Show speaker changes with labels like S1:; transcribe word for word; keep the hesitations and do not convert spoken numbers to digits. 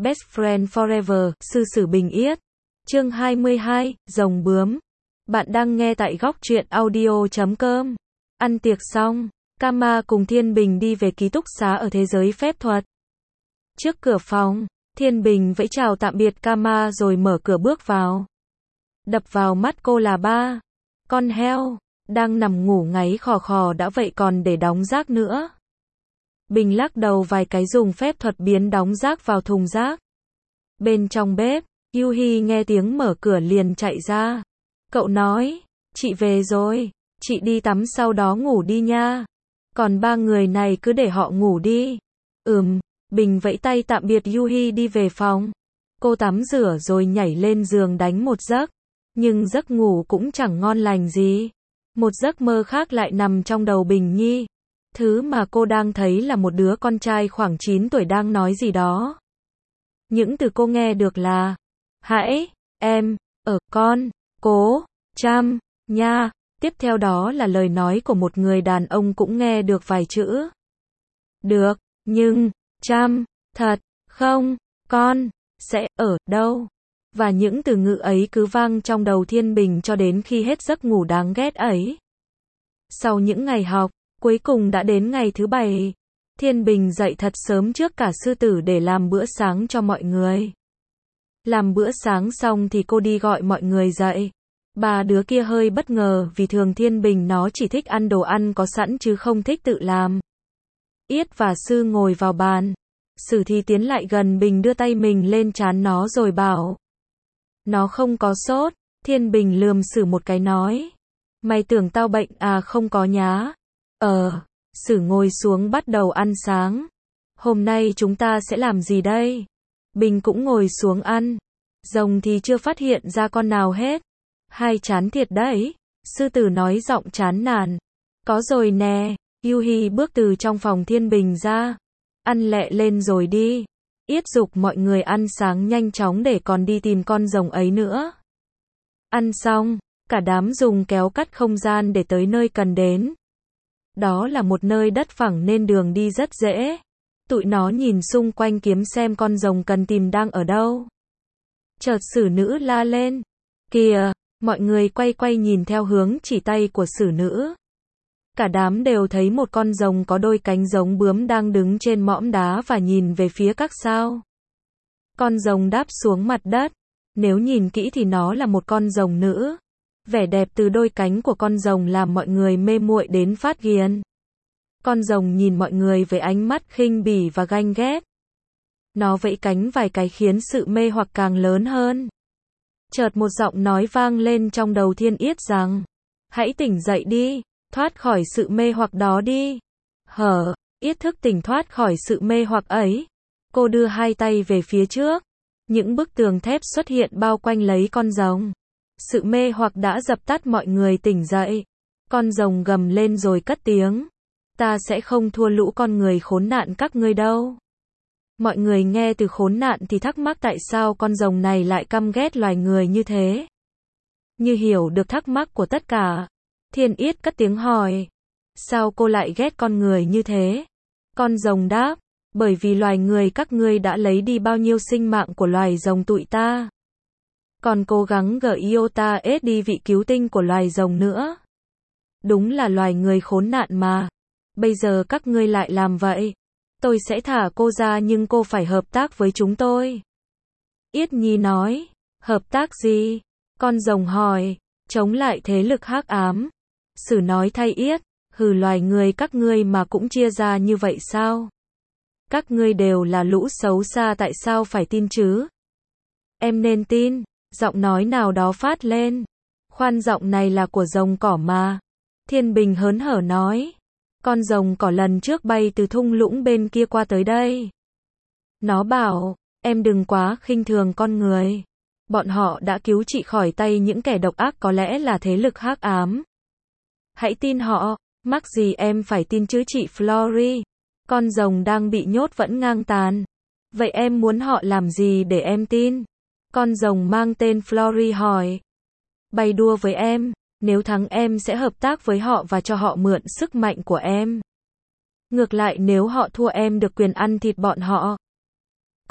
S1: Best Friend Forever, sư sử bình yết. Chương hai mươi hai, rồng bướm. Bạn đang nghe tại góc truyện audio chấm com. Ăn tiệc xong, Kama cùng Thiên Bình đi về ký túc xá ở thế giới phép thuật. Trước cửa phòng, Thiên Bình vẫy chào tạm biệt Kama rồi mở cửa bước vào. Đập vào mắt cô là ba con heo, đang nằm ngủ ngáy khò khò đã vậy còn để đóng rác nữa. Bình lắc đầu vài cái dùng phép thuật biến đóng rác vào thùng rác. Bên trong bếp, Yuhi nghe tiếng mở cửa liền chạy ra. Cậu nói, chị về rồi, chị đi tắm sau đó ngủ đi nha. Còn ba người này cứ để họ ngủ đi. Ừm, Bình vẫy tay tạm biệt Yuhi đi về phòng. Cô tắm rửa rồi nhảy lên giường đánh một giấc. Nhưng giấc ngủ cũng chẳng ngon lành gì. Một giấc mơ khác lại nằm trong đầu Bình Nhi. Thứ mà cô đang thấy là một đứa con trai khoảng chín tuổi đang nói gì đó. Những từ cô nghe được là hãy, em, ở, con, cố, chăm, nha. Tiếp theo đó là lời nói của một người đàn ông cũng nghe được vài chữ. Được, nhưng, chăm, thật, không, con, sẽ, ở, đâu. Và những từ ngữ ấy cứ vang trong đầu Thiên Bình cho đến khi hết giấc ngủ đáng ghét ấy. Sau những ngày học, cuối cùng đã đến ngày thứ bảy. Thiên Bình dậy thật sớm trước cả sư tử để làm bữa sáng cho mọi người. Làm bữa sáng xong thì cô đi gọi mọi người dậy. Ba đứa kia hơi bất ngờ vì thường Thiên Bình nó chỉ thích ăn đồ ăn có sẵn chứ không thích tự làm. Yết và Sư ngồi vào bàn. Sử thì tiến lại gần Bình đưa tay mình lên trán nó rồi bảo. Nó không có sốt. Thiên Bình lườm Sử một cái nói. Mày tưởng tao bệnh à? Không có nhá. Ờ, Sử ngồi xuống bắt đầu ăn sáng. Hôm nay chúng ta sẽ làm gì đây? Bình cũng ngồi xuống ăn. Rồng thì chưa phát hiện ra con nào hết. Hai chán thiệt đấy. Sư tử nói giọng chán nản. Có rồi nè. Yuhi bước từ trong phòng Thiên Bình ra. Ăn lẹ lên rồi đi. Yết dục mọi người ăn sáng nhanh chóng để còn đi tìm con rồng ấy nữa. Ăn xong, cả đám dùng kéo cắt không gian để tới nơi cần đến. Đó là một nơi đất phẳng nên đường đi rất dễ. Tụi nó nhìn xung quanh kiếm xem con rồng cần tìm đang ở đâu. Chợt Sử nữ la lên. Kìa, mọi người quay quay nhìn theo hướng chỉ tay của Sử nữ. Cả đám đều thấy một con rồng có đôi cánh giống bướm đang đứng trên mỏm đá và nhìn về phía các sao. Con rồng đáp xuống mặt đất. Nếu nhìn kỹ thì nó là một con rồng nữ. Vẻ đẹp từ đôi cánh của con rồng làm mọi người mê muội đến phát ghiền. Con rồng nhìn mọi người với ánh mắt khinh bỉ và ganh ghét. Nó vẫy cánh vài cái khiến sự mê hoặc càng lớn hơn. Chợt một giọng nói vang lên trong đầu Thiên Yết rằng, hãy tỉnh dậy đi, thoát khỏi sự mê hoặc đó đi. Hở, Yết thức tỉnh thoát khỏi sự mê hoặc ấy. Cô đưa hai tay về phía trước. Những bức tường thép xuất hiện bao quanh lấy con rồng. Sự mê hoặc đã dập tắt, mọi người tỉnh dậy. Con rồng gầm lên rồi cất tiếng. Ta sẽ không thua lũ con người khốn nạn các ngươi đâu. Mọi người nghe từ khốn nạn thì thắc mắc tại sao con rồng này lại căm ghét loài người như thế. Như hiểu được thắc mắc của tất cả, Thiên Yết cất tiếng hỏi. Sao cô lại ghét con người như thế? Con rồng đáp. Bởi vì loài người các ngươi đã lấy đi bao nhiêu sinh mạng của loài rồng tụi ta. Còn cố gắng gỡ iota ết đi vị cứu tinh của loài rồng nữa. Đúng là loài người khốn nạn mà. Bây giờ các ngươi lại làm vậy. Tôi sẽ thả cô ra nhưng cô phải hợp tác với chúng tôi. Yết Nhi nói. Hợp tác gì? Con rồng hỏi. Chống lại thế lực hắc ám. Sử nói thay Yết. Hừ, loài người các ngươi mà cũng chia ra như vậy sao? Các ngươi đều là lũ xấu xa, tại sao phải tin chứ? Em nên tin. Giọng nói nào đó phát lên. Khoan, giọng này là của rồng cỏ mà. Thiên Bình hớn hở nói. Con rồng cỏ lần trước bay từ thung lũng bên kia qua tới đây. Nó bảo, em đừng quá khinh thường con người. Bọn họ đã cứu chị khỏi tay những kẻ độc ác, có lẽ là thế lực hắc ám. Hãy tin họ, mắc gì em phải tin chứ chị Flory. Con rồng đang bị nhốt vẫn ngang tàn. Vậy em muốn họ làm gì để em tin? Con rồng mang tên Flory hỏi. Bày đua với em, nếu thắng em sẽ hợp tác với họ và cho họ mượn sức mạnh của em. Ngược lại nếu họ thua em được quyền ăn thịt bọn họ.